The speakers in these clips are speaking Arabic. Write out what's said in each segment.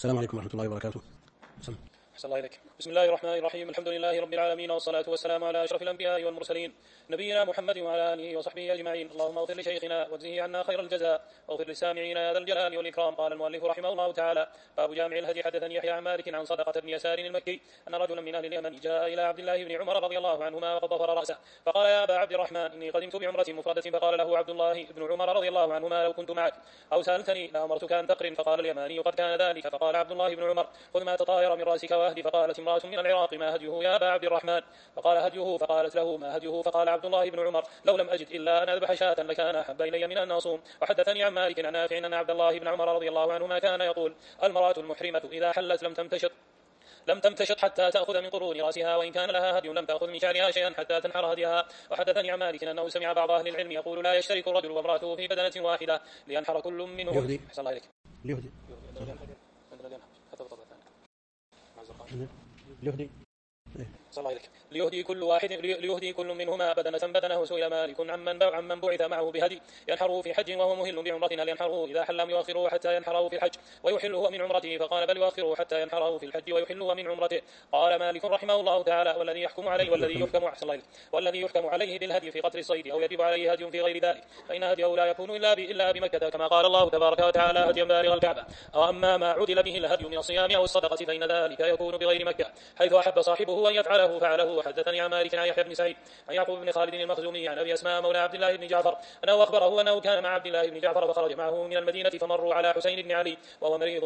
السلام عليكم ورحمة الله وبركاته. أحسن الله إليك. بسم الله الرحمن الرحيم. الحمد لله رب العالمين، والصلاة والسلام على أشرف الأنبياء والمرسلين نبينا محمد وعلى آله وصحبه أجمعين. اللهم اغفر لشيخنا واجزه عنا خير الجزاء، واغفر للسامعين يا ذا الجلال والإكرام. قال المؤلف رحمه الله تعالى: باب جامع الهدي. حدثني يحيى عن مالك عن صدقة بن يسار المكي أن رجلا من أهل اليمن جاء إلى عبد الله بن عمر رضي الله عنهما وقد ضفر رأسه، فقال: يا أبا عبد الرحمن، إني قدمت بعمرة مفردة. فقال له عبد الله بن عمر رضي الله عنهما: لو كنت معك أو سألتني لأمرتك أن تقرن. فقال اليماني: قد كان ذلك. فقال عبد الله بن عمر: خذ ما تطاير من رأسك واهدي. فقالت امرأة من العراق: ما هديه يا أبا عبد الرحمن؟ فقال: هديه. فقالت له: ما هديه؟ فقال عبد الله بن عمر: لو لم أجد إلا أن أذبح شاة لكان أحب إلي من أن أصوم. وحدثني عن مالك عن نافع أن عبد الله بن عمر رضي الله عنهما كان يقول: المرأة المحرمة إذا حلت لم تمتشط حتى تأخذ من قرون رأسها، وإن كان لها هدي لم تأخذ من شعرها شيئا حتى تنحر هديها. وحدثني عن مالك أنه سمع بعض أهل العلم يقول: لا يشترك الرجل وامرأته في بدنة واحدة لينحر كل منهم. أحسن الله إليك. ليهدي كل منهما بدنه. سئل مالك عمن بعث معه بهدي ينحره في حج وهو مهل بعمرة، هل ينحره إذا حل يؤخره حتى ينحره في الحج ويحله من عمرته؟ فقال: بل يؤخره حتى ينحره في الحج ويحله من عمرته. قال مالك رحمه الله تعالى: والذي يحكم عليه بالهدي في قتل الصيد أو يجب عليه هدي في غير ذلك، فإن هديه لا يكون إلا بمكة، كما قال الله تبارك وتعالى: هديا بالغ الكعبة. أو أما ما عدل به الهدي من الصيام أو الصدقة فإن ذلك يكون بغير مكة، حيث أحب صاحبه أن يفعله فعله. وحدثني عن مالك عن يحيى بن سعيد عن يعقوب بن خالد المخزومي عن أبي أسماء مولى عبد الله بن جعفر أنه أخبره أنه كان مع عبد الله بن جعفر فخرج معه من المدينة فمروا على حسين بن علي وهو مريض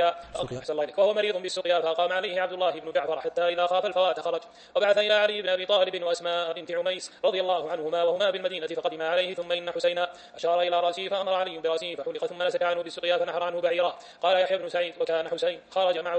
بالسقيا فقام عليه عبد الله بن جعفر حتى إذا خاف الفوات خرج، وبعث إلى علي بن أبي طالب وأسماء بنت عميس رضي الله عنهما وهما بالمدينة فقدم عليه، ثم إن حسين أشار إلى رأسه فأمر علي برأسه فحلق، ثم نسك عنه بالسقيا فنحر عنه بعيرا. قال يحيى بن سعيد: وكان حسين خرج مع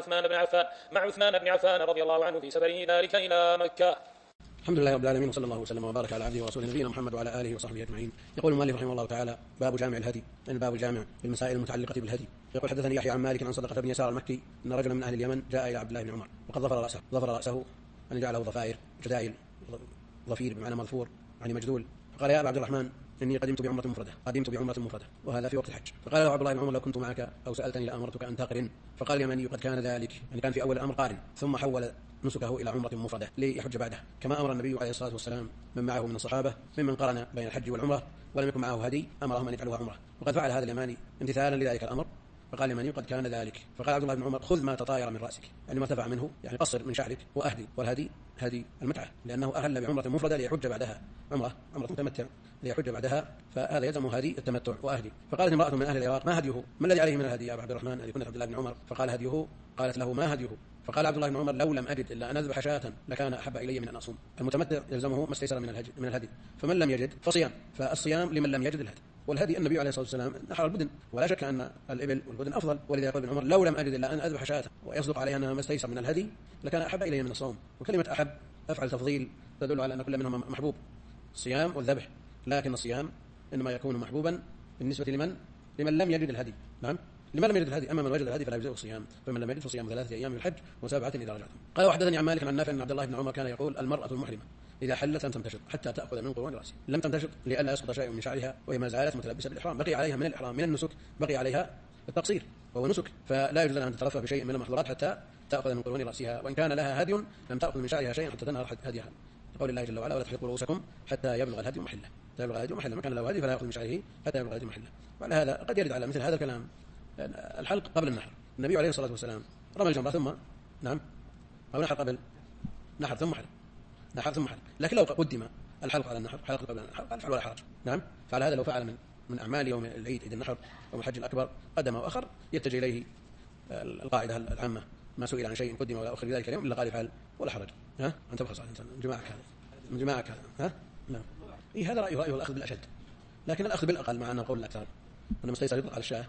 عثمان بن عفان رضي الله عنه في سفره ذلك إلى مكة. الحمد لله رب العالمين، وصلى الله وسلم وبارك على عبده ورسوله نبينا محمد وعلى آله وصحبه أجمعين. يقول المؤلف رحمه الله تعالى: باب جامع الهدي، الباب الجامع للمسائل المتعلقة بالهدي. يقول: حدثني يحيى عن مالك عن صدقة بن يسار المكي أن رجلا من أهل اليمن جاء إلى عبد الله بن عمر وقد ظفر رأسه أن جعله ضفائر جدائل، ظفير بمعنى مظفور يعني مجدول. فقال: يا أبا عبد الرحمن، إني قدمت بعمرة مفردة وهذا في وقت الحج. فقال له عبد الله بن عمر: لو كنت معك أو سألتني لأمرتك أن تقرن. فقال اليمني: قد كان ذلك، يعني كان في أول الأمر قارن، ثم حول نسكه إلى عمرة مفردة ليحج بعده، كما أمر النبي عليه الصلاة والسلام من معه من الصحابة ممن قرن بين الحج والعمرة ولم يكن معه هدي، أمرهم أن يجعلوها عمرة، وقد فعل هذا اليماني امتثالا لذلك الأمر. فقال اليماني: قد كان ذلك. فقال عبد الله بن عمر: خذ ما تطاير من رأسك، يعني ما ارتفع منه، يعني قصر من شعرك، وأهدي. والهدي هدي المتعة، لأنه أهل بعمرة مفردة ليحج بعدها عمرة متمتع ليحج بعدها، فهذا يلزم هدي التمتع وأهدي. فقالت امرأة من أهل العراق: ما هديه؟ ما الذي عليه من الهدي يا أبا عبد الرحمن؟ أن يكون عبد الله بن عمر. فقال: هديه. قالت له: ما هديه؟ فقال عبد الله بن عمر: لو لم أجد إلا أن أذبح شاة لكان أحب إلي من أن أصوم. المتمتع يلزمه ما استيسر من الهدي، فمن لم يجد فصيام، فالصيام لمن لم يجد الهدي. والهدي النبي عليه الصلاة والسلام نحر البدن، ولا شك أن الإبل والبدن أفضل، ولذا يقول ابن عمر: لو لم أجد إلا أن أذبح شاة، ويصدق عليها أنها ما استيسر من الهدي لكان أحب إلي من الصوم. وكلمة أحب أفعل تفضيل تدل على أن كل منهما محبوب، الصيام والذبح، لكن الصيام إنما يكون محبوبا بالنسبة لمن لم يجد الهدي. نعم، لمن لم يجد الهدي. أما من وجد الهدي فلا يجزئه الصيام، فمن لم يجد فصيام 3 أيام في الحج و7 إذا رجعتم. قال: وحدثني عن مالك عن نافع أن عبد الله بن عمر كان يقول: المرأة المحرمة إذا حلت لم تمتشط حتى تأخذ من قرون رأسها. لم تمتشط لئلا يسقط شيء من شعرها، وهي ما زالت متلبسة بالإحرام، بقي عليها من الإحرام من النسك بقي عليها التقصير وهو نسك، فلا يجوز لها أن تترفع بشيء من المحظورات حتى تأخذ من قرون رأسها، وإن كان لها هدي لم تأخذ من شعرها شيئا حتى تنهر هديها، قول الله جل وعلا: ولا تحلقوا رؤوسكم حتى يبلغ الهدي محله. من كان له هدي فلا يأخذ من شعره حتى يبلغ الهدي محله. وعلى هذا قد يرد على مثل هذا الكلام الحلق قبل النحر. النبي عليه الصلاة والسلام رمى الجمرة ثم أو نحر قبل نحر ثم حلق، لكن لو قدم الحلق على النحر، حلق قبل النحر، قال: فعل ولا حرج. نعم، فعلى هذا لو فعل من أعمال يوم العيد عيد النحر أو الحج الأكبر قدم وأخر يتجه إليه القاعدة العامة: ما سئل عن شيء قدم ولا أخر ذلك اليوم إلا قال: فعل ولا حرج. أنت بخص على الإنسان من جماعك هذا. نعم، هذا رأيه الأخذ بالأشد، لكن الأخذ بالأقل مع أنه قول الأكثر أن مستيسر يطلق على الشاه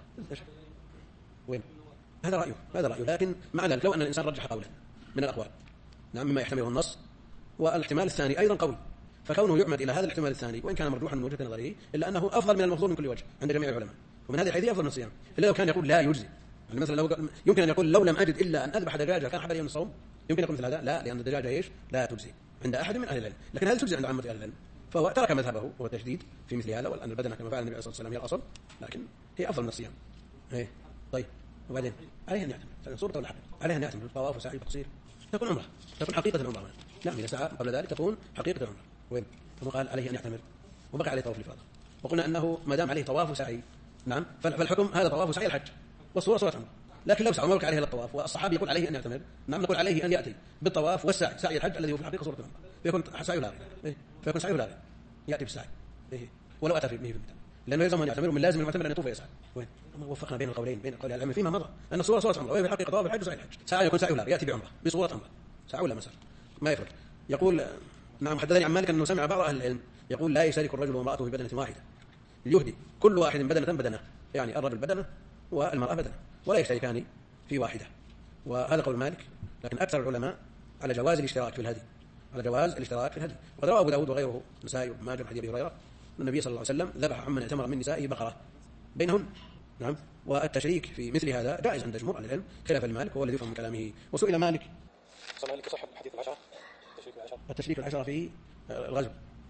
وين هذا رأيه، لكن مع ذلك لو أن الإنسان رجح قولا من الأقوال، نعم، مما يحتمله النص، والاحتمال الثاني أيضا قوي، فكونه يعمد إلى هذا الاحتمال الثاني وإن كان مرجوحا من وجهة نظره إلا أنه أفضل من المفضول من كل وجه عند جميع العلماء، ومن هذه الحيث أفضل من الصيام. إلا لو كان يقول لا يجزي، يعني مثلا لو يمكن أن يقول: لو لم أجد إلا أن أذبح دجاجة كان أحب إلي من الصوم، يمكن يقول مثل هذا؟ لا، لأن الدجاجة لا تجزي عند أحد من أهل العلم، لكن هل تجزي عند عامة أهل العلم؟ فهو ترك مذهبه وهو التشديد في مثل هذا، وأن البدنة كما فعل النبي عليه الصلاة والسلام هي الأصل، لكن هي أفضل من الصيام. طيب، وبعدين عليه أن يعتمر صورة ولا حقيقة، عليه أن يعتمر الطواف وسعي تقصير تكون عمرة، تكون حقيقة العمرة. نعم إذا سعى قبل ذلك تكون حقيقة العمرة. وين ثم قال عليه أن يعتمر وبقى عليه طواف الإفاضة، وقلنا أنه ما دام عليه طواف وسعي نعم فالحكم هذا طواف وسعي الحج والصورة صورة عمرة. لكن لو سعى وما بقى عليه الطواف والصحابي يقول عليه أن يعتمر، نعم نقول عليه أن يأتي بالطواف والسعي، سعي الحج الذي هو في الحقيقة صورة عمرة، فيكون سعيه لاغي فيكون سعيه لاغي يأتي بالسعي ولو أتى في المثال، لأنه يلزم أن يعتمر، من لازم المعتمر أن يطوف ويسعى. وين وفقنا بين القولين بين قول العلماء فيما مضى أن الصورة صورة عمرة، وهي في الحقيقة طواف الحج وسعي الحج. سعي يكون سعيه لاغي يأتي بعمرة بصورة عمرة، سعى ولا مسار ما يفرق. يقول نعم حدثني عن مالك أنه سمع بعض أهل العلم يقول لا يشترك الرجل وامرأته في بدنة واحدة، يهدي كل واحد بدنة، يعني الرجل بدنة والمرأة بدنة ولا يشتركان في واحدة، وهذا قول مالك. لكن أكثر العلماء على جواز الاشتراك في الهدي، على جواز الاشتراك في الهدي. وقد روى أبو داود وغيره نسائي وابن ماجه حديث أبي هريرة النبي صلى الله عليه وسلم ذبح عمن اعتمر من نسائه بقرة بينهن. نعم والتشريك في مثل هذا جائز عند جمهور أهل العلم خلاف المالك هو الذي يفهم من كلامه. وسئل مالك صحة حديث العشرة التشريك العشرة في الغزو،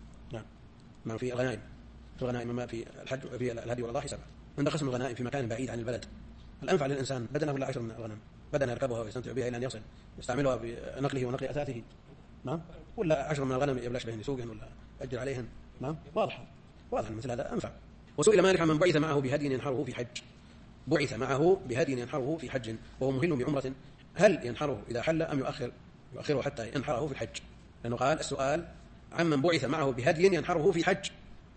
نعم في الغنائم، في الغنائم ما في الحج في الهدي والأضاحي 7. عند قسم الغنائم في مكان بعيد عن البلد الأنفع للإنسان بدنه ولا 10 من الغنم، بدنه يركبها ويستمتع بها إلى أن يصل يستعملها بنقله ونقل أثاثه، نعم ولا 10 من الغنم يبلش بهن سوقهن ولا أجر عليهن، نعم واضح مثل هذا أنفع. وسئل مالك عن من بعث معه بهدي ينحره في حج، بعث معه بهدي ينحره في حج وهو مهل بعمرة، هل ينحره إذا حل أم يؤخره حتى ينحره في الحج؟ لأنه قال السؤال عن من بعث معه بهدي ينحره في حج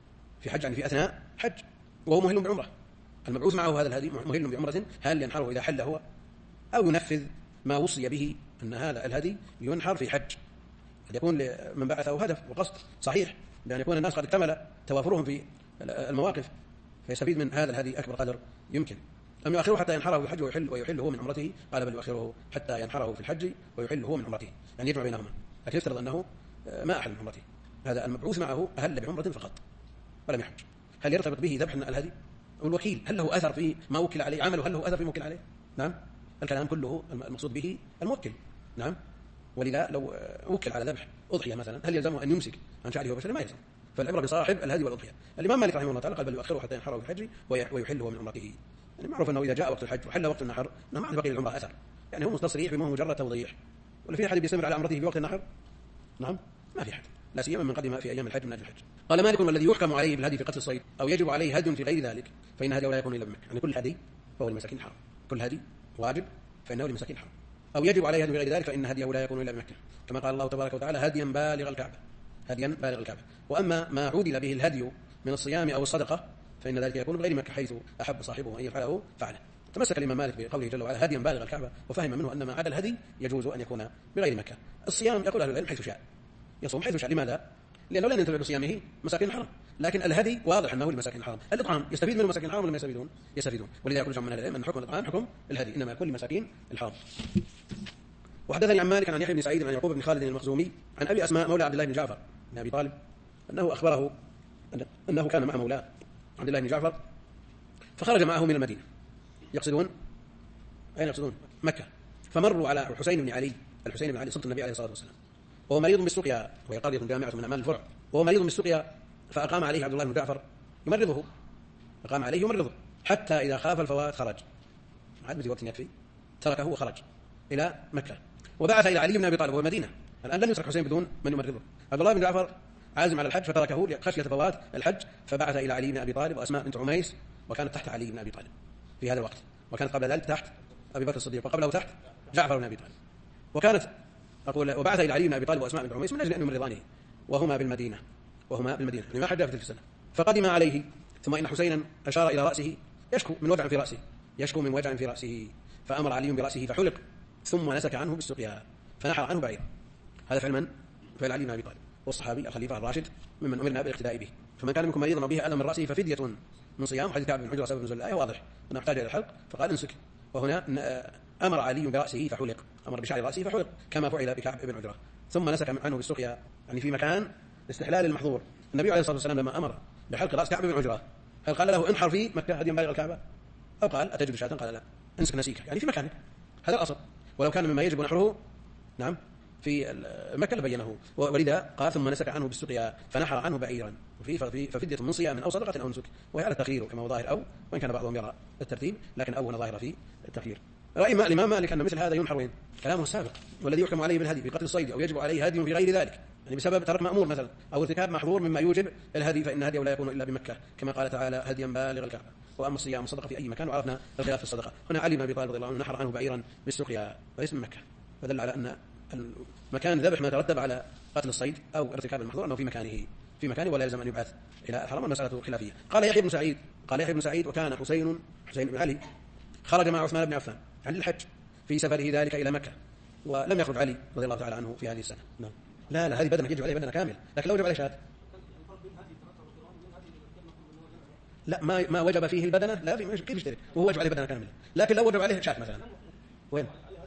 يعني في أثناء حج وهو مهل بعمرة، المبعوث معه هذا الهدي مهل بعمرة هل ينحره إذا حل هو أو ينفذ ما وصي به أن هذا الهدي ينحر في حج؟ قد يكون لمن بعثه هدف وقصد صحيح بأن يكون الناس قد اكتمل توافرهم في المواقف فيستفيد من هذا الهدي أكبر قدر يمكن، أم يؤخره حتى ينحره في الحج ويحل هو من عمرته؟ قال بل يؤخره حتى ينحره في الحج ويحل هو من عمرته، يعني يجمع بينهما. لكن يفترض أنه ما أحل من عمرته، هذا المبعوث معه أهل بعمرة فقط ولم يحج، هل يرتبط به ذبح الهدي؟ والوكيل هل له أثر في ما وكل عليه عمله؟ هل له أثر في موكل عليه؟ نعم الكلام كله المقصود به الموكل، نعم ولذا لو وكل على ذبح أضحية مثلا هل يلزمه أن يمسك عن شعره وبشره؟ ما يلزم، فالعبرة بصاحب الهدي والأضحية. الإمام مالك رحمه الله تعالى قال بل يؤخره حتى ينحره في الحج ويحله من عمرته، يعني معروف أنه إذا جاء وقت الحج وحل وقت النحر ما عند بقي العمرة أثر، يعني هو تصريح بما هو مجرد توضيح، ولا في أحد بيستمر على عمرته في وقت النحر؟ نعم ما في أحد، لا سيما من قدم في أيام الحج من أجل الحج. قال مالك والذي يحكم عليه بالهدي في قتل الصيد أو يجب عليه هدي في غير ذلك فإن هدي لا يكون إلا بمكة، يعني كل هدي فهو للمساكين الحرام، كل هدي واجب فإنه للمساكين الحرام، أو يجب عليه هدي في غير ذلك فإن هديه لا يكون إلا بمكة، كما قال الله تبارك وتعالى هديا بالغ الكعبة. وأما ما عودل به الهدي من الصيام أو الصدقة فإن ذلك يكون بغير مكة حيث أحب صاحبه أن يفعله فعله. تمسك الإمام مالك بقوله جل وعلا هديا بالغ الكعبة، وفهم منه أن ما عدا الهدي يجوز أن يكون بغير مكة. الصيام يقول أهل العلم حيث شاء، يصوم حيث شاء، لماذا؟ لأنه لا ينتفع بصيامه مساكين الحرم، لكن الهدي واضح أنه لمساكين الحرم. الإطعام يستفيد منه مساكين الحرم ولا ما يستفيدون؟ ولذا يقول جمع من العلم أن حكم الإطعام حكم الهدي، إنما يكون لمساكين الحرم. وحدثني عن مالك عن يحيى بن سعيد عن يعقوب بن خالد المخزومي عن أبي أسماء مولى عبد الله بن جعفر بن أبي طالب أنه أخبره أنه كان مع مولاه عبد الله بن جعفر فخرج معه من المدينة، يقصدون أين يقصدون؟ مكة، فمروا على الحسين بن علي صلت النبي عليه الصلاة والسلام وهو مريض بالسقيا، وهي قرية جامعة من أعمال الفرع، وهو مريض بالسقيا، فأقام عليه عبد الله بن جعفر يمرضه حتى إذا خاف الفوات خرج، عاد بدي وقت يكفي تركه وخرج إلى مكة، وبعث إلى علي بن أبي طالب والمدينة. الآن لم يترك حسين بدون من يمرضه، عبد الله بن جعفر عازم على الحج فتركه خشية فوات الحج، فبعث إلى علي بن أبي طالب وأسماء بنت عميس، وكانت تحت علي بن أبي طالب في هذا الوقت، وكانت قبل ذلك تحت أبي بكر الصديق، وقبله تحت جعفر بن أبي طالب. وبعث إلى علي بن أبي طالب وأسماء بنت عميس من أجل أن يمرضانه وهما بالمدينة لما حج في تلك السنة. فقدم عليه، ثم إن حسينا أشار إلى رأسه يشكو من وجع في رأسه، فأمر علي برأسه فحلق، ثم نسك عنه بالسقيا فنحر عنه بعيرا. هذا فعل من؟ فعل علي بن أبي طالب والصحابي الخليفة الراشد ممن أمرنا بالاقتداء به. فمن كان منكم مريضا به أذى من رأسه ففدية من صيام، حديث كعب بن عجرة سبب نزول الآية واضح أنه احتاج إلى الحلق فقال انسك، وهنا أمر علي برأسه فحلق، أمر بشعر رأسه فحلق كما فعل بكعب بن عجرة، ثم نسك عنه بالسقيا، يعني في مكان استحلال المحظور. النبي عليه الصلاة والسلام لما أمر بحلق رأس كعب بن عجرة هل قال له انحر في مكة هديا بالغ الكعبة، أو قال أتجد شاة؟ قال لا، انسك نسيك، يعني في مكانك، هذا الأصل. ولو كان مما يجب نحره نعم في مكة لبينه، ولذا قال ثم نسك عنه بالسقيا فنحر عنه بعيرا، ففدية من صيام أو صدقة أو نسك، وهي على التخيير كما هو ظاهر، أو وإن كان بعضهم يرى الترتيب، لكن أو هنا ظاهر في التخيير. رأي الإمام مالك أن مثل هذا ينحر وين؟ كلامه السابق، والذي يحكم عليه بالهدي بقتل الصيد أو يجب عليه هدي في غير ذلك، يعني بسبب ترك مأمور مثلا أو ارتكاب محظور مما يوجب الهدي، فإن هديه لا يكون إلا بمكة، كما قال تعالى هديا بالغ الكعبة. وأما الصيام والصدقة في أي مكان، وعرفنا الخلاف في الصدقة. هنا علي بن أبي طالب رضي الله عنه نحر عنه بعيرا بالسقيا وليس من مكة، فدل على أن مكان الذبح ما ترتب على قتل الصيد أو ارتكاب المحظور أنه في مكانه ولا يلزم أن يبعث إلى الحرم. المسألة خلافية. قال يحيى بن سعيد وكان حسين بن علي خرج مع عثمان بن عفان عن الحج في سفره ذلك إلى مكة، ولم يخرج علي رضي الله تعالى عنه في هذه السنة. نعم. لا هذه بدنة يجب عليه بدنة كامل، لكن لو وجب عليه شاة لا ما وجب فيه البدنة، لا كيف يشترك وهو وجب عليه بدنة كاملة، لكن لو وجب عليه شاة مثلا وين؟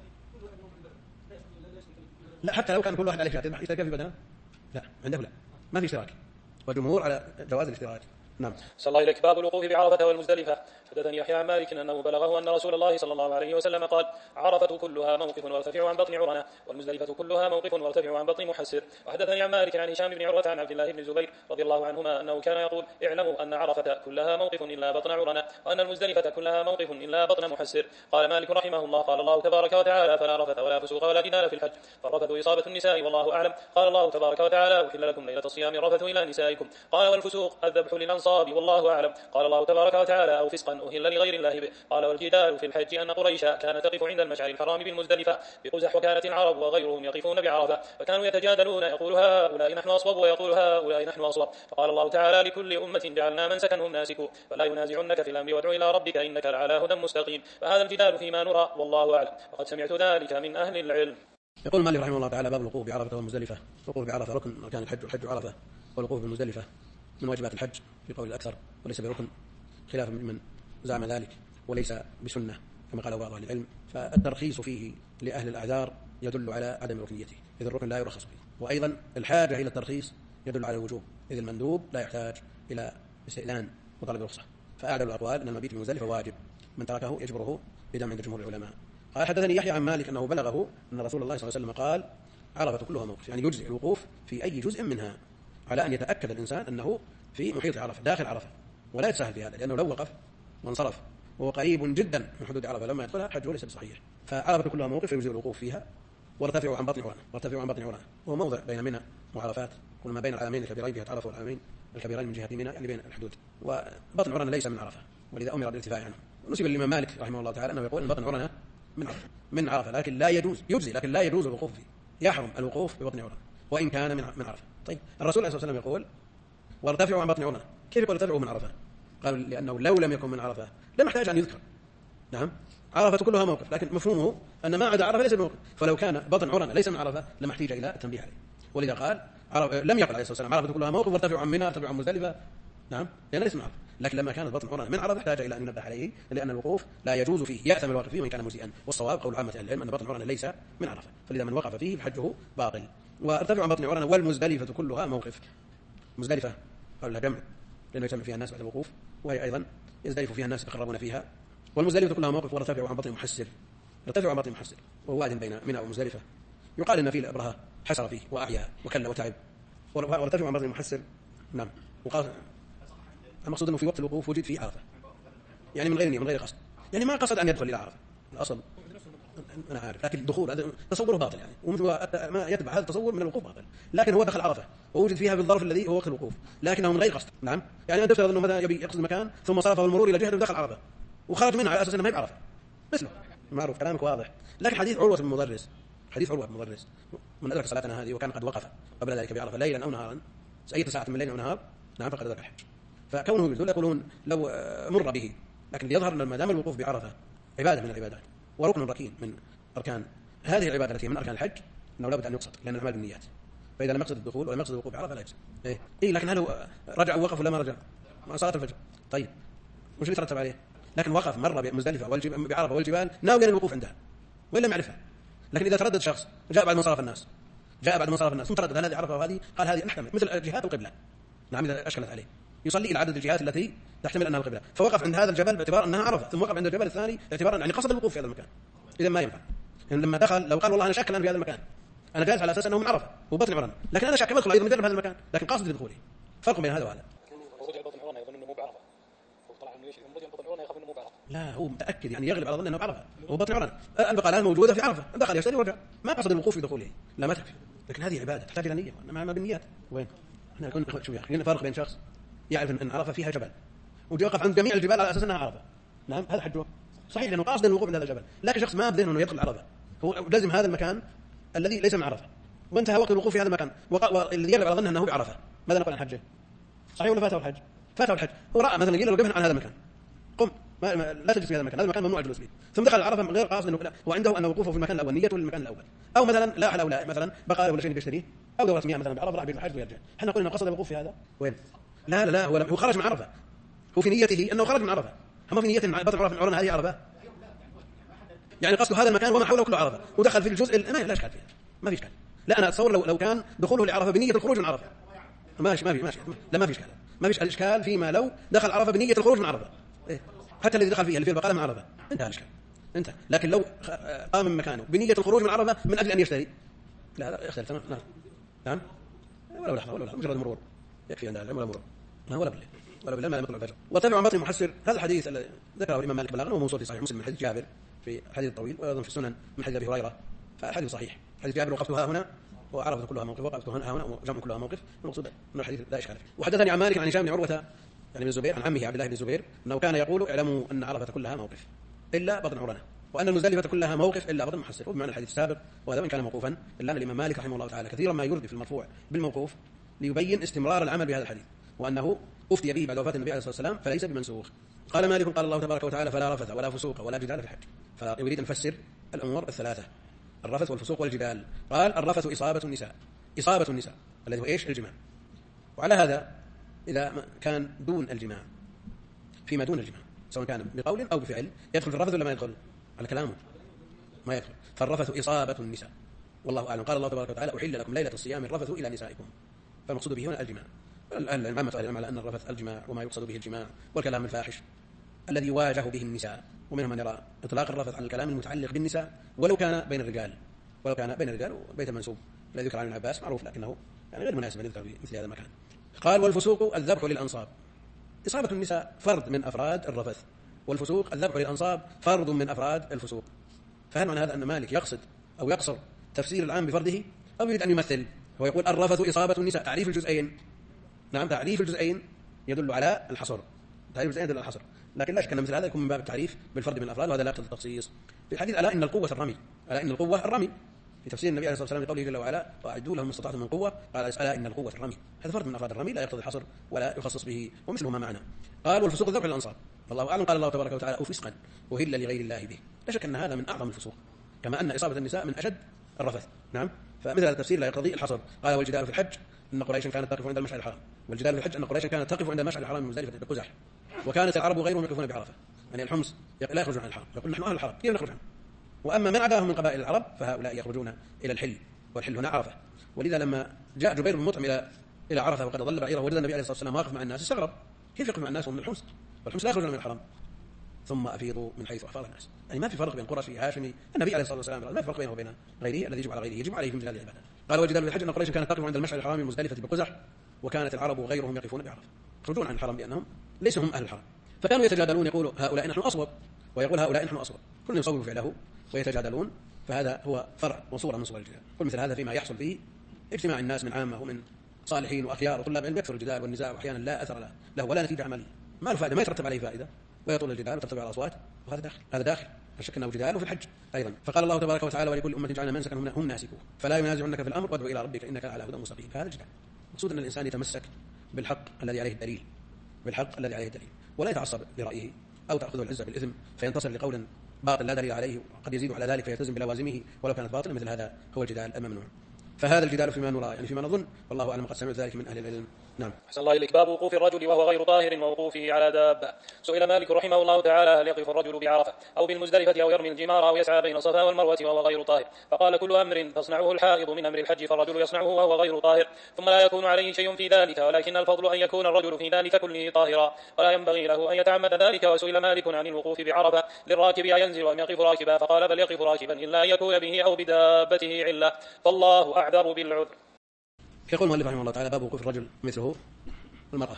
لا حتى لو كان كل واحد عليه شاة يشترك في بدنة، لا عنده لا ما في اشتراك، والجمهور على جواز الاشتراك. نعم. صلى الله إليك. باب الوقوف بعرفة والمزدلفة. حدثني يحيى عن مالك أنه بلغه أن رسول الله صلى الله عليه وسلم قال عرفة كلها موقف وارتفع عن بطن عرنة، والمزدلفة كلها موقف وارتفع عن بطن محسر. وحدثني عن مالك عن هشام بن عروة عن عبد الله بن الزبير رضي الله عنهما أنه كان يقول اعلموا أن عرفة كلها موقف إلا بطن عرنة، وأن المزدلفة كلها موقف إلا بطن محسر. قال مالك رحمه الله قال الله تبارك وتعالى فلا رفث ولا فسوق ولا جدال في الحج، فالرفث إصابة النساء والله أعلم. قال الله تبارك وتعالى أحل لكم ليلة الصيام الرفث إلى نسائكم. قال والفسوق الذبح للأنصاب والله أعلم. قال الله تبارك وتعالى أو فسقا أهل لغير الله به. قال والجدال في الحج أن قريشا كانت تقف عند المشعر الحرام بالمزدلفة بقزح، وكانت العرب وغيرهم يقفون بعرفة، فكانوا يتجادلون يقول هؤلاء نحن أصوب ويقول هؤلاء نحن أصوب. فقال الله تعالى لكل أمة جعلنا منسكا هم ناسكوا فلا ينازعنك في الأمر وادع إلى ربك إنك لعلى هدى مستقيم. فهذا الجدال فيما نرى والله أعلم، وقد سمعت ذلك من أهل العلم. يقول مالك رحمه الله تعالى باب الوقوف بعرفة والمزدلفة. الوقوف بعرفة ركن من أركان الحج، والحج عرفة، والوقوف بالمزدلفة من واجبات الحج في قول الأكثر، وليس بركن خلافا ممن زعم ذلك، وليس بسنة كما قال بعض أهل العلم. فالترخيص فيه لأهل الأعذار يدل على عدم ركنيته، إذ الركن لا يرخص فيه، وأيضا الحاجة إلى الترخيص يدل على الوجوب، إذ المندوب لا يحتاج إلى استئذان وطلب رخصة. فأعلى الأقوال أن المبيت بمزدلفة واجب، من تركه يجبره بدم عند جمهور العلماء. قال حدثني يحيى عن مالك أنه بلغه أن رسول الله صلى الله عليه وسلم قال عرفة كلها موقف، يعني يجزئ الوقوف في أي جزء منها، على أن يتأكد الإنسان أنه في محيط عرفة داخل عرفة، ولا يتساهل في هذا، لأنه لو وقف وانصرف وهو قريب جدا من حدود عرفة لما يدخلها حجه ليس بصحيح. فعرفة كلها موقف يجزئ الوقوف فيها. وارتفعوا عن بطن عرانة، وهو موضع بين منى وعرفات، كل ما بين العلمين الكبيرين بها تعرفوا العلمين الكبيرين من جهة منى، يعني بين الحدود. وبطن عرانة ليس من عرفة، ولذا أمر بالارتفاع عنه. ونسب الإمام مالك رحمه الله تعالى أنه يقول أن بطن عرانة من عرفة، لكن لا يجوز يجزي، لكن لا يجوز الوقوف فيه، يحرم الوقوف ببطن عرانة وإن كان من عرفة. طيب الرسول عليه الصلاة والسلام يقول وارتفعوا عن بطن عرانة، كيف يقول ارتفعوا من عرفة؟ قالوا لأنه لو لم يكن من عرفة لم يحتاج أن يذكر. نعم عرفة كلها موقف، لكن مفهومه أن ما عدا عرفة ليس موقف، فلو كان بطن عرانة ليس من عرفة لما احتاج إلى التنبيه عليه. ولذا قال لم يقل عليه الصلاة والسلام عرفة كلها موقف وارتفعوا عن منى ارتفعوا عن مزدلفة، نعم لأنه ليس من عرفة. لكن لما كانت بطن عرانة من عرفة احتاج إلى أن ينبه عليه، لأن الوقوف لا يجوز فيه، يأثم الواقف فيه وإن كان مجزئا. والصواب قول عامة أهل العلم أن بطن عرانة ليس من عرفة، فلذا من وقف فيه حجه باطل. وارتفعوا عن بطن عرانة والمزدلفة كلها موقف. مزدلفة قال لها جمع لأنه يجمع فيها الناس بعد الوقوف، وهي أيضا يزدلف فيها الناس يتقربون فيها. والمزدلفة كلها موقف. وارتفعوا عن بطن محسر، ارتفعوا عن بطن محسر وهو واد بين منى ومزدلفة، يقال إن فيه الأبرهة حسر فيه وأعيا وكل وتعب. وارتفعوا عن بطن محسر. نعم. وقال المقصود أنه في وقت الوقوف وجد فيه عرفة، يعني من غير قصد، يعني ما قصد أن يدخل إلى عرفة الأصل، أنا عارف، لكن الدخول هذا تصوره باطل، يعني ما يتبع هذا التصور من الوقوف باطل. لكن هو دخل عرفة ووجد فيها بالظرف الذي هو وقت الوقوف، لكنه من غير قصد. نعم يعني أن تفترض أنه مثلا يبي يقصد مكان ثم صرفه المرور إلى جهة ودخل عرفة وخرج منها على أساس أنه ما يعرف مثله، معروف كلامك واضح. لكن حديث عروة بن مضرس من أدرك صلاتنا هذه وكان قد وقف قبل ذلك بعرفة ليلا أو نهارا أي ساعة من الليل أو نهار، نعم فقد أدرك الحج. فكونه يقول يقولون لو مر به، لكن يظهر أن ما دام الوقوف بعرفة عبادة من العبادات وركن ركين من أركان هذه العبادة التي من أركان الحج، أنه لابد أن يقصد، لأن الأعمال بالنيات. فإذا لم يقصد الدخول ولم يقصد الوقوف بعرفة لا يجزي. لكن هل هو رجع ووقف ولا ما رجع؟ صلاة الفجر طيب وش يترتب عليه؟ لكن وقف مرة بمزدلفة بعرفة والجبال ناويا الوقوف عندها وإن لم يعرفها. لكن إذا تردد شخص جاء بعد ما صرف الناس ثم تردد هل هذه عرفة وهذه، قال هذه نحتمل مثل جهات القبلة، نعم إذا أشكلت عليه يصلي إلى عدد الجهات التي تحتمل أنها القبلة، فوقف عند هذا الجبل باعتبار أنها عرفة، ثم وقف عند الجبل الثاني باعتبار يعني قصد الوقوف في هذا المكان. إذا ما ينفع. يعني لما دخل لو قال والله أنا شاك الآن في هذا المكان أنا جالس على أساس أنه من عرفة وبطن عمران، لكن أنا شاك بدخل أيضا مجرد هذا المكان لكن قاصد لدخوله. فرق بين هذا وهذا. رجع بطن عمران يظن أنه مو بعرفة، وطلع إنه رجع بطن عمران يخاف إنه مو بعرفة. لا هو متأكد يعني يغلب على ظنه أنه بعرفة وبطن عمران. البقالات موجودة في عرفة، دخل يشتري ورجع، ما قصد الوقوف في دخوله، لا ما تكفي. لكن هذه عبادة تحتاج إلى نية، ما بالنيات. وين؟ احنا كنا شو يعني فرق بين شخص يعرف أن عرفة فيها جبل ويوقف عند جميع الجبال على أساس أنها عرفة، نعم هذا حجه صحيح لأنه قاصد الوقوف عند هذا الجبل، لكن شخص ما بذهنه أنه يدخل عرفة، هو لازم هذا المكان الذي ليس من عرفة، وانتهى وقت الوقوف في هذا المكان واللي يغلب على ظنه أنه بعرفة، ماذا نقول عن حجه؟ صحيح ولا فاته الحج؟ فاته الحج، هو رأى مثلا قيل له قبل عن هذا المكان، قم لا تجلس في هذا المكان، هذا المكان ممنوع الجلوس فيه، ثم دخل عرفة غير قاصد انه وعنده ان وقوفه في المكان الاول نيته للمكان الاول، او مثلا لا حول ولا مثلا بقى ولا شيء يشتريه او دورة مياه مثلا بعرفة راح بيروح الحج ويرجع، احنا نقول انه قصد الوقوف في هذا وين؟ لا هو خرج من عرفة، هو في نيته انه خرج من عرفة، هم في نيته بطن عرفة عرفة هذه عرفة، يعني قصده هذا المكان وما حوله كله عرفة، ودخل في الجزء ما لا اشكال فيه، ما في اشكال. لا انا اتصور لو كان دخوله لعرفة بنية الخروج من عرفة ماشي لا ما في اشكال، ما فيش الاشكال فيما لو دخل عرفة بنية الخروج من عرفة، إيه؟ حتى الذي دخل فيها اللي في البقالة من عرفة انتهى الاشكال انتهى، لكن لو قام من مكانه بنية الخروج من عرفة من اجل ان يشتري لا يختلف تمام. نعم ولا لحظة مجرد مرور يكفي عند العلم ولا مرور ولا بالله ما يطلع الفجر. وتابع عن بطن محسر هذا الحديث الذي ذكره الإمام مالك بلاغا وموصول في صحيح مسلم من حديث جابر في الحديث الطويل، وأيضا في السنن من حديث أبي هريرة، فالحديث صحيح. حديث جابر وقفتها هنا وعرفت كلها موقف، وقفتها هنا وجمع كلها موقف، المقصود من الحديث لا إشكال فيه. وحدثني عن مالك عن هشام بن عروة يعني بن الزبير عن عمه عبد الله بن الزبير أنه كان يقول اعلموا أن عرفة كلها موقف إلا بطن عرانة، وأن المزدلفة كلها موقف إلا بطن محسر، وبمعنى الحديث السابق، وهذا وإن كان موقوفا إلا أن الإمام مالك رحمه الله تعالى كثيرا ما يرد في المرفوع بالموقوف ليبين استمرار العمل بهذا الحديث، وأنه أفتي به بعد وفاة النبي عليه الصلاة والسلام فليس بمنسوخ. قال مالك قال الله تبارك وتعالى فلا رفث ولا فسوق ولا جدال في الحج، فيريد أن نفسر الأمور الثلاثة الرفث والفسوق والجدال. قال الرفث إصابة النساء الذي هو إيش؟ الجماع. وعلى هذا إذا كان دون الجماع فيما دون الجماع سواء كان بقول أو بفعل يدخل في الرفث ولا ما يدخل؟ على كلامه ما يدخل، فالرفث إصابة النساء والله أعلم. قال الله تبارك وتعالى أحل لكم ليلة الصيام الرفث إلى نسائكم، فالمقصود به هنا الجماع. العامة تعلم على أن الرفث الجماع وما يقصد به الجماع والكلام الفاحش الذي واجه به النساء، ومنهم من يرى إطلاق الرفث على الكلام المتعلق بالنساء ولو كان بين الرجال وبيت المنسوب الذي ذكر عن ابن عباس معروف، لكنه يعني غير مناسب أن يذكر في مثل هذا المكان. قال والفسوق الذبح للأنصاب. إصابة النساء فرد من أفراد الرفث، والفسوق الذبح للأنصاب فرد من أفراد الفسوق. فهل معنى هذا أن مالك يقصد أو يقصر تفسير العام بفرده أو يريد أن يمثل؟ هو يقول الرفث إصابة النساء، تعريف الجزئين، نعم تعريف الجزئين يدل على الحصر، تعريف الجزئين يدل على الحصر، لكن لا شك أن مثل هذا يكون من باب التعريف بالفرد من الأفراد، وهذا لا يقتضي التخصيص. في الحديث ألا إن القوة الرمي في تفسير النبي عليه الصلاة والسلام لقوله جل وعلا وأعدوا لهم ما استطعتم من قوة، قال ألا إن القوة الرمي، هذا فرد من أفراد الرمي لا يقتضي الحصر ولا يخصص به، ومثله ما معنا. قال والفسوق الذبح للأنصاب، والله أعلم. قال الله تبارك وتعالى فسقا أهل لغير الله به، لا شك أن هذا من أعظم الفسوق، كما أن إصابة النساء من أشد الرفث، نعم. فمثل هذا التفسير لا يقتضي الحصر. قال والجدال في الحج أن قريشا كانت تقف عند المشعر الحرام، والجدال في الحج أن قريشا كانت تقف عند المشعر الحرام من مزدلفة بقزح، وكانت العرب غيرهم يقفون بعرفة، يعني الحمص لا يخرجون عن الحرم، يقول نحن أهل الحرم كيف نخرج عنه؟ وأما من عداهم من قبائل العرب فهؤلاء يخرجون إلى الحل، والحل هنا عرفة. ولذا لما جاء جبير بن مطعم إلى عرفة وقد ظل بعيره وجد النبي عليه الصلاة والسلام واقف مع الناس استغرب، كيف يقف مع الناس وهم من الحمص؟ والحمص لا يخرجون من الحرم. ثم أفيضوا من حيث أفاض الناس، يعني ما في فرق بين قرشي هاشمي، النبي عليه الصلاة والسلام ما في فرق بينه وبين غيره الذي يجب على غيره، يجب عليه من جلال العبادة. قال والجدال في الحج أن قريش كانت تقف عند المشعر الحرام المزدلفة بقزح، وكانت العرب وغيرهم يقفون بعرفة، يخرجون عن الحرم لأنهم ليسوا هم أهل الحرم، فكانوا يتجادلون يقولوا هؤلاء نحن أصوب، ويقول هؤلاء نحن أصوب، كل يصوب فعله ويتجادلون، فهذا هو فرع وصورة من صور الجدال. كل مثل هذا فيما يحصل فيه اجتماع الناس من عامة ومن صالحين وأخيار وطلاب علم يكثر الجدال والنزاع، وأحيانا لا أثر له ولا نتيجة عملية، ما له فائدة، ما يترتب عليه فائدة، ويطول الجدال وترتب على الأصوات، وهذا داخل لا شك أنه جدال وفي الحج أيضا. فقال الله تبارك وتعالى ولكل أمة جعلنا منسكا هم ناسكوه فلا ينازعنك في الأمر وادعو إلى ربك إنك على هدى مستقيم. فهذا الجدال مقصود أن الإنسان يتمسك بالحق الذي عليه الدليل، ولا يتعصب لرأيه أو تأخذه العزة بالإثم فينتصر لقول باطل لا دليل عليه وقد يزيد على ذلك فيلتزم بلوازمه ولو كانت باطلا. مثل هذا هو الجدال الممنوع. فهذا الجدال فيما نرى يعني فيما نظن، والله أعلم قد سمعت ذلك من أهل العلم. نعم. أحسن الله إليك. باب وقوف الرجل وهو غير طاهر ووقوفه على دابة. سئل مالك رحمه الله تعالى هل يقف الرجل بعرفة أو بالمزدلفة أو يرمي الجمار أو يسعى بين الصفا والمروة وهو غير طاهر؟ فقال كل أمر تصنعه الحائض من أمر الحج فالرجل يصنعه وهو غير طاهر، ثم لا يكون عليه شيء في ذلك، ولكن الفضل أن يكون الرجل في ذلك كله طاهرا، ولا ينبغي له أن يتعمد ذلك. وسئل مالك عن الوقوف بعرفة للراكب أينزل أم يقف راكبا؟ فقال بل يقف راكبا إلا أن يكون به أو بدابته علة، فالله أعذر بالعذر. يقول المؤلف رحمه الله تعالى باب وقوف الرجل مثله المرأة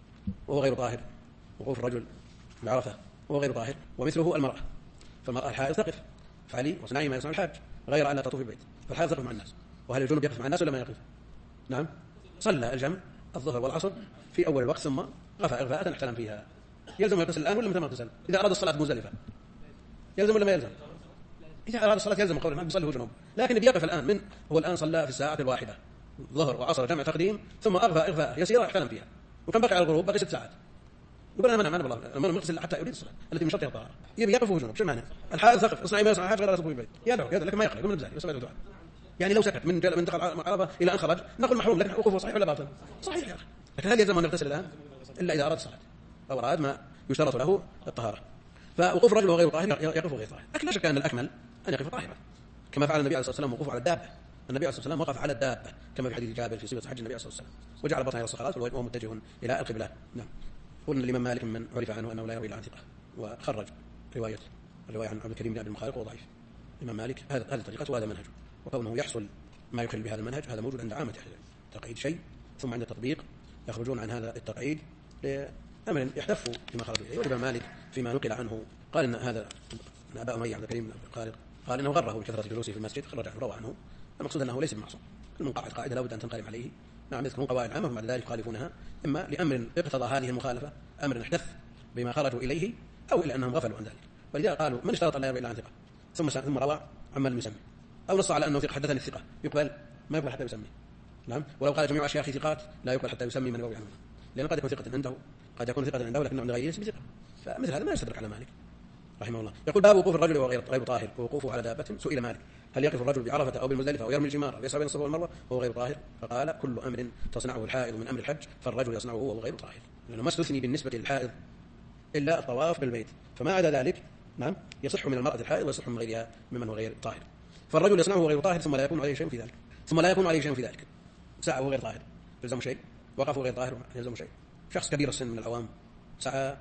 وهو غير طاهر. وقوف الرجل بعرفة وهو غير طاهر ومثله المرأة. فالمرأة الحائض تقف فعلي واصنعي ما يصنع الحاج غير أن لا تطوف البيت، فالحائض تقف مع الناس. وهل الجنوب يقف مع الناس ولا ما يقف؟ نعم. صلى الجمع الظهر والعصر في أول الوقت ثم غفى إغفاءة احتلم فيها، يلزم يغتسل الآن ولا متى ما اغتسل؟ إذا أراد الصلاة مزدلفة يلزم ولا ما يلزم؟ إذا أراد الصلاة يلزم قول ما بيصلي جنوب، لكن بيقف الآن هو الآن صلى في الساعة الواحدة ظهر وعصر جمع تقديم ثم أغفى إغفاء يسيرة احتلم فيها، وكم بقي على الغروب؟ بقي 6 ساعات. يقول أنا منع بالله المرء مغتسل حتى يريد الصلاة التي من شرطها الطهارة، يبي يقف جنوب. شو المعنى؟ الحائض تقف اصنعي ما يصنع الحاج غير تطوف البيت، يدعو لكن ما يقرأ يقوم البزاري يصلي الدعاء. يعني لو سكت من دخل عرفة إلى أن خرج نقول محروم، لكن وقوفه صحيح ولا باطل؟ صحيح يا أخي. لكن هل يلزم أن يغتسل الآن إلا إذا أراد الصلاة أو أراد ما يشترط له الطهارة؟ فوقوف الرجل وغير طاهر يقف غير طاهر، لكن لا شك أن الأكمل أن يقف طاهرا، كما فعل النبي عليه الصلاة والسلام وقوفه على الدابة. النبي عليه الصلاة والسلام وقف على الدابة كما في حديث جابر في صفة حج النبي عليه الصلاة والسلام، وجعل بطنه إلى الصخرات وهو متجه إلى القبلة. نعم. قلنا الإمام مالك من عرف عنه أنه لا يروي إلا عن ثقة، وخرج الرواية عن عبد الكريم بن عبد المخارق وضعيف. الإمام مالك هذه طريقته وهذا منهجه، وكونه يحصل ما يخل بهذا المنهج هذا موجود عند عامة أهل العلم. تقعيد شيء ثم عند التطبيق يخرجون عن هذا التقعيد لأمر يحتف بما خرج إليه. والإمام مالك فيما نقل عنه قال إن هذا أبا أمية عبد الكريم بن عبد المخارق قال إنه غره بكثرة جلوسه في المسجد، خرج عنه روى عنه. المقصود أنه ليس بمعصوم، كل قاعدة لا بد أن تنقلب عليه. نعم. يذكرون قواعد عامة وبعد ذلك يخالفونها، إما لأمر اقتضى هذه المخالفة، أمر احدث بما خرجوا إليه، أو إلى أنهم غفلوا عن ذلك. ولذلك قالوا من اشترط أن لا يروي إلا عن ثقة ثم روى عمن لم يسمي، أو نص على أنه ثقة حدثني الثقة يقبل ما يقبل حتى يسمي. نعم. ولو قال جميع أشياخ ثقات لا يقبل حتى يسمي من يروي عنه، لأن قد يكون ثقة عنده قد يكون ثقة عنده لكنه عند غيره ليس بثقة. فمثل هذا ما يستدرك على مالك رحمه الله. يقول باب وقوف الرجل وهو غير طاهر ووقوفه على دابة. سئل مالك هل يقف الرجل بعرفة أو بالمزدلفة أو يرمي الجمار أو يسعى بين الصفا والمروة وهو غير طاهر؟ فقال كل أمر تصنعه الحائض من أمر الحج فالرجل يصنعه وهو غير طاهر، لأنه ما استثني بالنسبة للحائض إلا الطواف بالبيت، فما عدا ذلك نعم يصح من المرأة الحائض ويصح من غيرها ممن هو غير طاهر. فالرجل يصنعه وهو غير طاهر ثم لا يكون عليه شيء في ذلك، سعى وهو غير طاهر يلزم شيء، وقف وهو غير طاهر يلزم شيء. شخص كبير السن من العوام سعى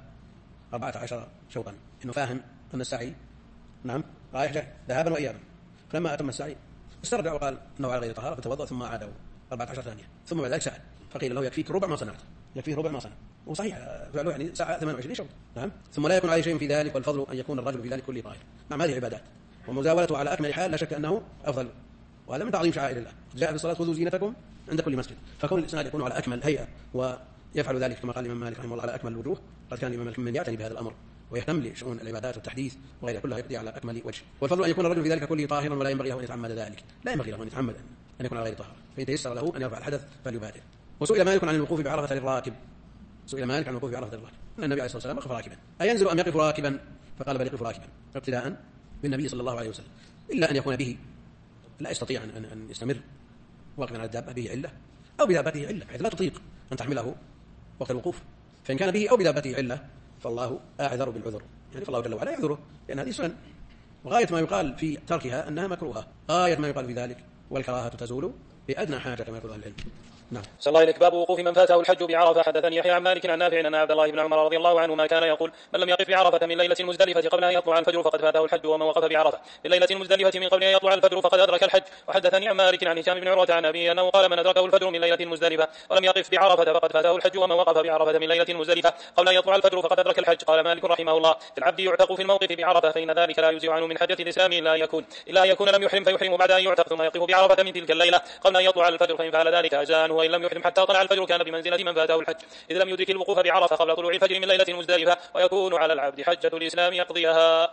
14 شوطا، إنه فاهم أن السعي نعم رايح جاي ذهابا وإيابا، فلما أتم السعي استرجع وقال أنه على غير طهارة فتوضأ ثم عاد 14 ثانية، ثم بعد ذلك سأل فقيل له يكفيك ربع ما صنعت، يكفيه ربع ما صنع، وصحيح فعله يعني سعى 28 شوط. نعم. ثم لا يكون عليه شيء في ذلك، والفضل أن يكون الرجل في ذلك كله طاهر. نعم. هذه عبادات ومزاولته على أكمل حال لا شك أنه أفضل، وهذا من تعظيم شعائر الله. جاء في الصلاة خذوا زينتكم عند كل مسجد، فكون الإنسان يكون على أكمل هيئة ويفعل ذلك كما قال الإمام مالك رحمه الله على أكمل الوجوه، قد كان الإمام مالك من يعتني بهذا الأمر ويهتم لشؤون العبادات والتحديث وغيرها كلها يقضي على أكمل وجه. والفضل أن يكون الرجل في ذلك كله طاهرا، ولا ينبغي له أن يتعمد ذلك، لا ينبغي له أن يتعمد أن يكون على غير طهارة، فإن تيسر له أن يرفع الحدث فليبادر. وسئل مالك عن الوقوف بعرفة للراكب. أن النبي عليه الصلاة والسلام وقف راكبا أينزل أم يقف راكبا؟ فقال بل يقف راكبا ابتداء بالنبي صلى الله عليه وسلم، إلا أن يكون به لا يستطيع أن يستمر واقفا على الدابة به علة أو بدابته علة بحيث لا تطيق أن تحمله وقت الوقوف، فإن كان به أو بدابته علة فالله أعذر بالعذر، يعني فالله جل وعلا يعذره، لأن هذه سنن، وغاية ما يقال في تركها أنها مكروهة، غاية ما يقال في ذلك، والكراهة تزول بأدنى حاجة كما يقول أهل العلم. نعم. صلى الله عليك. باب وقوف من فاته الحج بعرفة. حدثني يحيى عن مالك عن نافع أن عبد الله بن عمر رضي الله عنهما كان يقول من لم يقف بعرفة من ليلة المزدلفة قبل أن يطلع الفجر فقد فاته الحج، ومن وقف بعرفة من ليلة المزدلفة من قبل أن يطلع الفجر فقد أدرك الحج. وحدثني عن مالك عن هشام بن عروة عن أبيه أنه قال من أدركه الفجر من ليلة المزدلفة ولم يقف بعرفة فقد فاته الحج، ومن وقف بعرفة من ليلة المزدلفة قبل أن يطلع الفجر فقد أدرك الحج. قال مالك رحمه الله في العبد يعتق في الموقف بعرفة، فإن ذلك لا يجزئ عنه من حجة الإسلام إلا أن يكون لم يحرم فيحرم بعد أن يعتق ثم يقف بعرفة من تلك الليلة قبل أن يطلع الفجر، فإن فعل ذلك أجزاء عنه، وإن لم يحرم حتى طلع الفجر كان بمنزلة من فاته الحج إذ لم يدرك الوقوف بعرفة قبل طلوع الفجر من ليلة المزدلفة، ويكون على العبد حجة الإسلام يقضيها.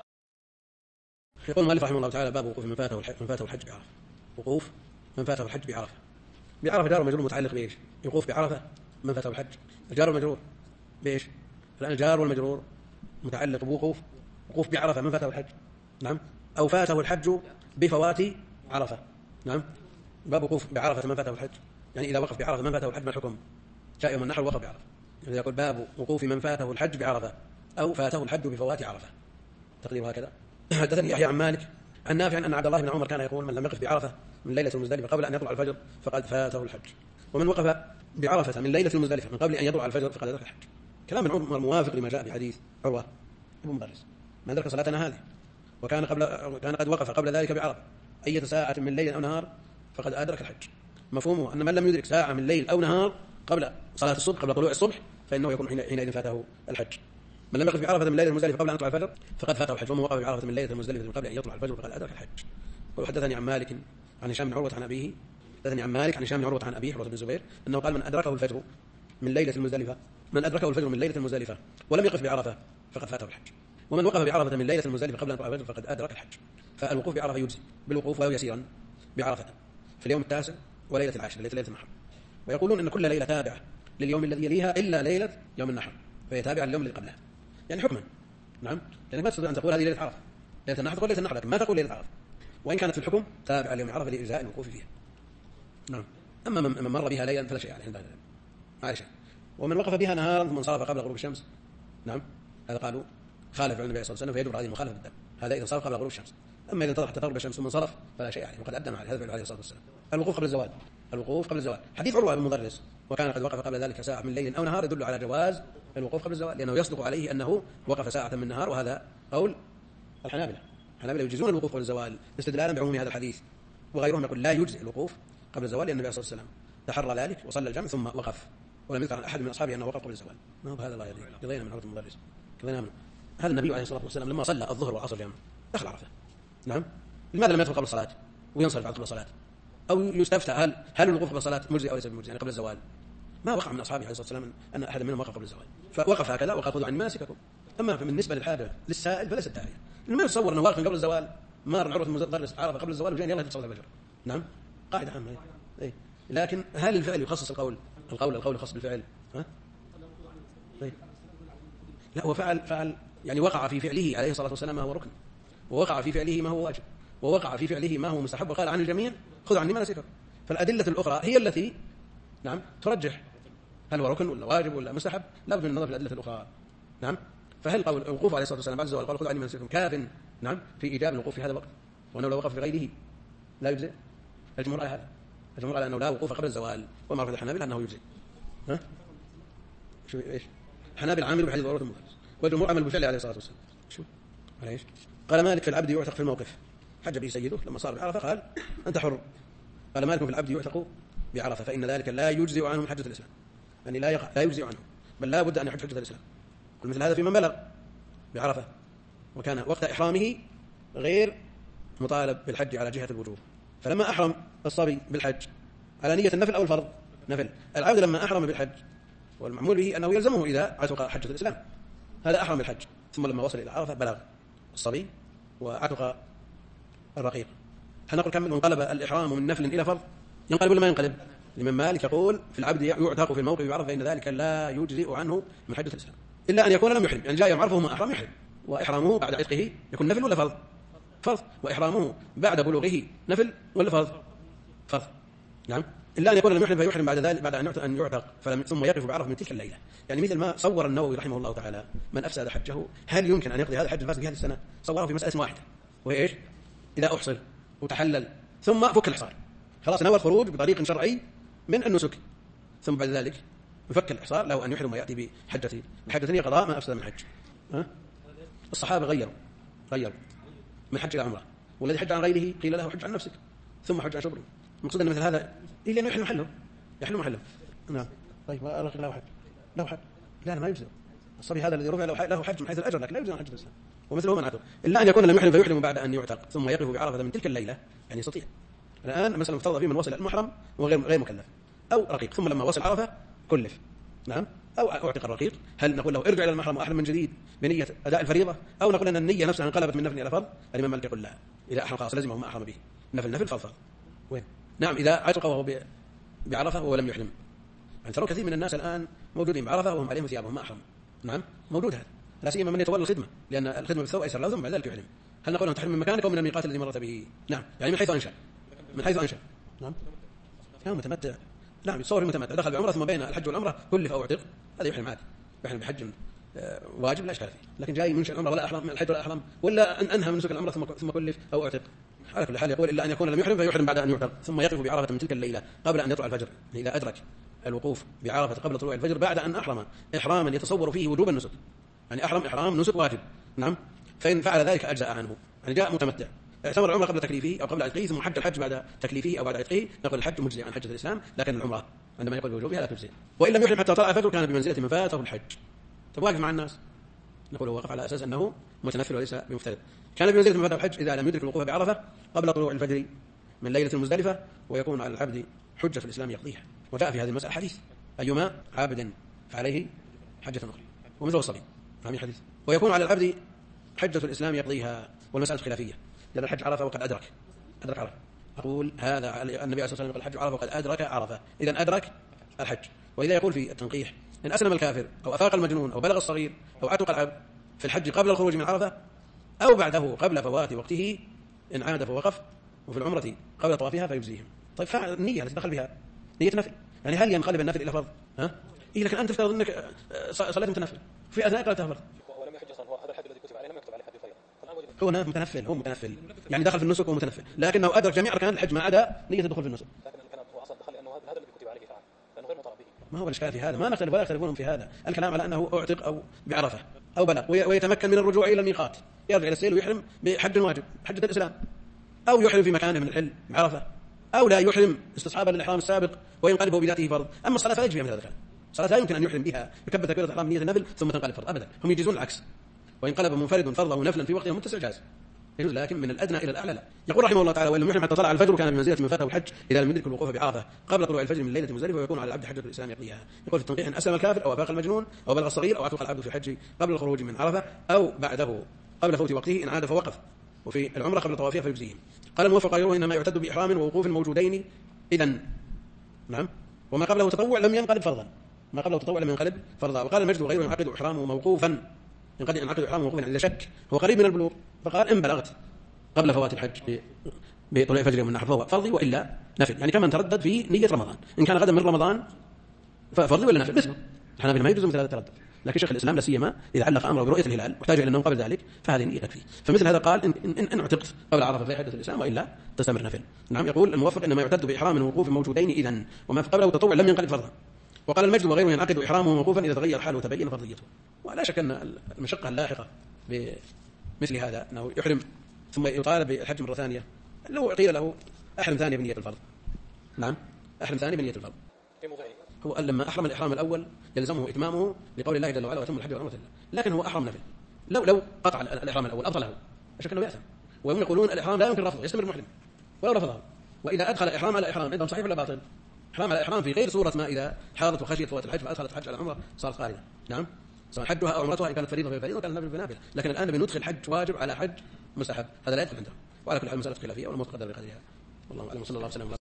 يقول المؤلف رحمه الله تعالى باب وقوف من فاته الحج بعرفة. وقوف من فاته الحج بعرفة. بعرفة جار ومجرور متعلق بإيش؟ يقوف بعرفة من فاته الحج، الجار والمجرور بإيش؟ الآن الجار والمجرور متعلق بوقوف بعرفة من فاته الحج. نعم. أو فاته الحج بفوات عرفة. نعم. باب وقوف بعرفة من فاته الحج، يعني إذا وقف بعرفة من فاته الحج ما الحكم؟ جاء يوم النحر وقف بعرفة. يقول باب وقوف من فاته الحج بعرفة أو فاته الحج بفوات عرفة، تقديره هكذا. حدثني يحيى عن مالك عن نافع أن عبد الله بن عمر كان يقول من لم يقف بعرفة من ليلة المزدلفة قبل أن يطلع الفجر فقد فاته الحج، ومن وقف بعرفة من ليلة المزدلفة من قبل أن يطلع الفجر فقد أدرك الحج. كلام ابن عمر موافق لما جاء في حديث عروة بن مدرس ما أدرك صلاتنا هذه كان قد وقف قبل ذلك بعرفة أي ساعة من ليل أو نهار فقد أدرك الحج. مفهومه أن من لم يدرك ساعة من ليل أو نهار قبل صلاة الصبح قبل طلوع الصبح فإنه يكون حينئذ فاته الحج. من لم يقف بعرفة من ليلة المزدلفة قبل أن يطلع الفجر فقد فاته الحج، ومن وقف بعرفة من ليلة المزدلفة من قبل أن يطلع الفجر فقد أدرك الحج. وحدثني عن مالك عن هشام بن عروة عن أبيه عروة بن الزبير أنه قال من أدركه الفجر من ليلة المزدلفة ولم يقف بعرفة فقد فاته الحج، ومن وقف بعرفة من ليلة المزدلفة قبل أن يطلع الفجر فقد أدرك الحج. فالوقوف بعرفة يجزي بالوقوف ولو يسيرا بعرفة في اليوم التاسع وليلة العاشر ليلة النحر. ويقولون إن كل ليلة تابعة لليوم الذي يليها إلا ليلة يوم النحر فهي تابعة لليوم الذي قبلها، يعني حكما. نعم، لأنك ما تستطيع أن تقول هذه ليلة عرفة، ليلة النحر تقول ليلة النحر لكن ما تقول ليلة عرفة، وإن كانت في الحكم تابعة ليوم عرفة لإجزاء الوقوف فيها. نعم. أما من مر بها ليلا فلا شيء عليه عند عائشة. ومن وقف بها نهارا ثم انصرف قبل غروب الشمس، نعم، هذا قالوا خالف النبي صلى الله عليه وسلم فيجب هذه المخالفة بالدم، هذا إذا انصرف قبل غروب الشمس. أما إذا انتظر حتى تغرب الشمس ثم انصرف فلا شيء عليه وقد أدى مع هذا عليه الصلاة والسلام. الوقوف قبل الزوال حديث عروة بن مدرس وكان قد وقف قبل ذلك ساعة من ليل أو نهار يدل على جواز الوقوف قبل الزوال، لأنه يصدق عليه أنه وقف ساعة من نهار، وهذا قول الحنابلة يجوزون الوقوف قبل الزوال استدلالا بعموم هذا الحديث، وغيرهم يقول لا يجزئ الوقوف قبل الزوال لأن النبي صلى الله عليه وسلم تحرى ذلك وصلى الجمع ثم وقف، ولم يذكر عن أحد من أصحابه أنه وقف قبل الزوال. ما هو هذا لا يدري قضينا من عروة المدرس قضينا من هذا النبي عليه الصلاة والسلام لما صلى الظهر والعصر جمع دخل عرفة. نعم، لماذا لم يدخل قبل الصلاة وينصرف بعد قبل الصلاة؟ أو يستفتى هل الوقوف قبل الصلاة مجزي أو ليس بمجزي، يعني قبل الزوال؟ ما وقع من أصحابه عليه الصلاة والسلام أن أحد منهم وقف قبل الزوال، فوقف هكذا وقال خذوا عني مناسككم. أما بالنسبة للحاجة للسائل فليست داعية، ما يتصور أنه واقف قبل الزوال مار عروة المدرس عرفة قبل الزوال وجاء يلا تصلي الفجر. نعم، قاعدة عامة. إيه. لكن هل الفعل يخصص القول يخص بالفعل؟ ها؟ إيه. لا، هو فعل يعني وقع في فعله عليه الصلاة والسلام ما هو ركن، ووقع في فعله ما هو واجب، ووقع في فعله ما هو مستحب، وقال عن الجميع خذوا عني مناسككم. فالأدلة الأخرى هي التي نعم ترجح هل هو ركن ولا واجب ولا مستحب، لا بد من النظر في الأدلة الأخرى. نعم، فهل قول الوقوف عليه الصلاة والسلام بعد الزوال قال خذوا عني مناسككم كاف نعم في إيجاب الوقوف في هذا الوقت، وأنه لو وقف في غيره لا يجزئ؟ الجمهور على هذا، الجمهور على أنه لا وقوف قبل الزوال، ومعروف الحنابلة أنه يجزئ. ها؟ شو إيش؟ الحنابلة عامل بحديث عروة المدرس، والجمهور عمل بفعله عليه الصلاة والسلام. شو؟ على إيش؟ قال مالك في العبد يعتق في الموقف، حج به سيده لما صار بعرفة قال أنت حر. قال مالك في العبد يعتق بعرفة فإن ذلك لا يجزئ عنه من حجة الإسلام، يعني لا يجزئ عنه، بل لا بد أن يحج حجة الإسلام. قل مثل هذا في من بلغ بعرفة وكان وقت إحرامه غير مطالب بالحج على جهة الوجوب، فلما أحرم الصبي بالحج على نية النفل أو الفرض نفل، العبد لما أحرم بالحج والمعمول به أنه يلزمه إذا عتق حجة الإسلام، هذا أحرم بالحج، ثم لما وصل إلى عرفة بلغ الصبي وعتق الرقيق. هل نقول كم انقلب الإحرام من نفل إلى فرض؟ ينقلب ولا ما ينقلب؟ لمن مالك يقول في العبد يعتق في الموقف بعرفة فإن ذلك لا يجزئ عنه من حجة الإسلام إلا أن يكون لم يحرم، يعني جاء يوم عرفه وما أحرم يحرم، وإحرامه بعد عتقه يكون نفل ولا فرض؟ فرض. وإحرامه بعد بلوغه نفل ولا فرض. نعم، إلا أن يكون لم يحرم فيحرم بعد ذلك بعد أن يعتق ثم يقف بعرفة من تلك الليلة. يعني مثل ما صور النووي رحمه الله تعالى من أفسد حجه هل يمكن أن يقضي هذا الحج الفاسد في هذه السنة؟ صوره في مسألة واحدة وهي إيش؟ إذا أحصر وتحلل ثم فك الإحصار خلاص نوى الخروج بطريق شرعي من النسك، ثم بعد ذلك يفك الإحصار له أن يحرم ويأتي بحجة قضاء ما أفسد من حج. الصحابة غيروا من حج إلى عمرة، والذي حج عن غيره قيل له حج عن نفسك ثم حج عن شبره. المقصود أن مثل هذا إلا أنه يحل محله. نعم. طيب له حج لا ما يجزئ الصبي هذا الذي رفع له حج من حيث الأجر لكن لا يجزئ عن حج الإسلام، ومثله من عتق إلا أن يكون لم يحرم فيحرم بعد أن يعتق ثم يقف بعرفة من تلك الليلة، يعني يستطيع. الآن مثلا افترض فيه من وصل المحرم وغير مكلف أو رقيق ثم لما وصل عرفة كلف، نعم، أو أعتق الرقيق، هل نقول له ارجع إلى المحرم وأحرم من جديد بنية أداء الفريضة، أو نقول أن النية نفسها انقلبت من نفل إلى فرض؟ الإمام مالك يقول لا، إذا أحرم خلاص لازمه ما أحرم به، نفل فرض. وين؟ نعم، إذا عتق وهو بعرفة وهو لم يحرم. يعني ترى كثير من الناس الآن موجودين بعرفة وهم عليهم ثيابهم ما أحرم. نعم، موجود هذا، لا سيما من يتولى الخدمة، لأن الخدمة بالثوب أيسر له ثم بعد ذلك يحرم. هل نقول أن تحرم من مكانك أو من الميقات الذي مرت به؟ نعم، يعني من حيث أنشأ. نعم، متمتع نعم يتصور المتمتع دخل بعمرة ثم بين الحج والعمرة كلف أو اعتق، هذا يحرم عادي، يحرم بحج واجب لا إشكال فيه. لكن جاي منشئ العمرة ولا أحرم من الحج ولا أحرم، ولا أن أنهى من نسك العمرة ثم كلف أو اعتق، على كل حال يقول إلا أن يكون لم يحرم فيحرم بعد أن يعتق، ثم يقف بعرفة من تلك الليلة قبل أن يطلع الفجر، إذا أدرك الوقوف بعرفة قبل طلوع الفجر بعد أن أحرم إحراما يتصور فيه وجوب النسك، يعني أحرم إحرام نسك واجب، نعم، فإن فعل ذلك أجزأ عنه. يعني جاء متمتع اعتمر العمرة قبل تكليفه أو قبل عتقه ثم حج الحج بعد تكليفه أو بعد عتقه، نقول الحج مجزي عن حجة الإسلام، لكن العمرة عندما يقول بوجوبها لا تجزي. وإن لم يحرم حتى طلع الفجر كان بمنزلة من فاته الحج. طب واقف مع الناس، نقول هو وقف على أساس أنه متنفل وليس بمفترض. كان بمنزلة من فاته الحج إذا لم يدرك الوقوف بعرفة قبل طلوع الفجر من ليلة المزدلفة، ويكون على العبد حجة في الإسلام يقضيها. وجاء في هذه المسألة حديث أيما عابد فعليه حجة أخرى، ومثله الصبي، فهم حديث. ويكون على العبد حجة الإسلام يقضيها، والمسألة خلافية، لأن الحج عرفة وقد أدرك عرفة. أقول هذا النبي عليه الصلاة والسلام يقول الحج عرفة وقد أدرك عرفة، إذا أدرك الحج. وإذا يقول في التنقيح إن أسلم الكافر أو أفاق المجنون أو بلغ الصغير أو عتق العبد في الحج قبل الخروج من عرفة أو بعده قبل فوات وقته إن عاد فوقف، وفي العمرة قبل طوافها فيجزيهم. طيب النية التي دخل بها نية نفل، يعني هل ينقلب النفل إلى فرض؟ إيه لكن أنت تفترض أنك صليت متنفل في أثناء قراءة فرض. ولم يحج أصلا، هذا الحج الذي كتب عليه لم يكتب عليه حج الفريضة، هو متنفل يعني دخل في النسك ومتنفل، لكنه أدرك جميع أركان الحج ما عدا نية الدخول في النسك. لكن كان هو أصلا دخل لأنه هذا الذي كتب عليه فعل، لأنه غير مطالب به. ما هو الإشكال في هذا؟ ما نختلف ولا يختلفون في هذا، الكلام على أنه أعتق أو بعرفة أو بلغ ويتمكن من الرجوع إلى الميقات، يرجع إلى السيل ويحرم بحج واجب حجة الإسلام، أو يحرم في مكانه من الحل بعرفة، أو لا يحرم استصحابا للإحرام السابق وينقلبه بذاته فرض. أما الصلاة فلا يجب من هذا الكلام، الصلاة لا يمكن أن يحرم بها يكبر تكبيرة الإحرام نية النفل ثم تنقلب فرض أبدا، هم يجيزون العكس، وينقلب منفرد فرضه نفلا في وقته متسع جاز يجوز، لكن من الأدنى إلى الأعلى لا. يقول رحمه الله تعالى: وإن لم يحرم حتى طلع الفجر كان بمنزلة من فاته الحج إذا لم يدرك الوقوف بعرفة قبل طلوع الفجر من ليلة مزدلفة، ويكون على العبد حجة الإسلام يقضيها. يقول في التنقيح: إن أسلم الكافر أو أفاق المجنون أو بلغ الصغير أو عتق العبد في الحج قبل الخروج من عرفة أو بعده قبل فوت وقته إن عاد فوقف، وفي العمرة قبل طوافها فيجزيهم. قال الموفق غيره: إنما يعتد بإحرام ووقوف موجودين إذن، نعم، وما قبله تطوع لم ينقلب فرضا، ما قبله تطوع لم ينقلب فرضا. وقال المجد وغيره: ينعقد إحرامه موقوفا، ينعقد إحرامه موقوفا عند شك هو قريب من البلوغ، فقال إن بلغت قبل فوات الحج بطلوع الفجر من النحر فهو فرضي وإلا نفل، يعني كمن تردد في نية رمضان، إن كان غدا من رمضان ففرضي ولا نفل مثله. الحنابلة ما يجوز مثل هذا التردد، لكن شيخ الإسلام لا سيما إذا علق أمره برؤية الهلال محتاج إلى النوم قبل ذلك فهذه نية تكفي. فمثل هذا قال إن اعتقت قبل عرفة في حدث الإسلام وإلا تستمر نفل. نعم. يقول الموفق: إنما يعتد بإحرام ووقوف موجودين إذن، وما قبله تطوع لم ينقلب فرضا. وقال المجد وغيره: ينعقد إحرامه موقوفا إذا تغير حاله وتبين فرضيته. ولا شك أن المشقة اللاحقة بمثل هذا أنه يحرم ثم يطالب بالحج مرة ثانية، لو قيل له أحرم ثانية بنية الفرض، نعم، أحرم ثانية بنية الفرض، هو لما أحرم الإحرام الأول يلزمه إتمامه لقول الله جل وعلا: وأتم الحج والعمرة لله، لكن هو أحرم نفل، لو قطع الإحرام الأول أبطله أشك أنه يأثم. وهم يقولون الإحرام لا يمكن رفضه، يستمر محرم ولو رفضه. وإذا أدخل إحرام على إحرام عندهم صحيح ولا باطل؟ إحرام على إحرام في غير صورة ما إذا حاضت وخشيت فوات الحج فأدخلت الحج على العمرة صارت قارنة، نعم، سواء حجها أو عمرتها إن كانت فريضة في فريضة وكانت نافلة في نافلة. لكن الآن بندخل حج واجب على حج مستحب، هذا لا يدخل عندهم. وعلى كل حال مسألة خلافية والموت قدر بقدرها، والله أعلم. صلى الله عليه وسلم.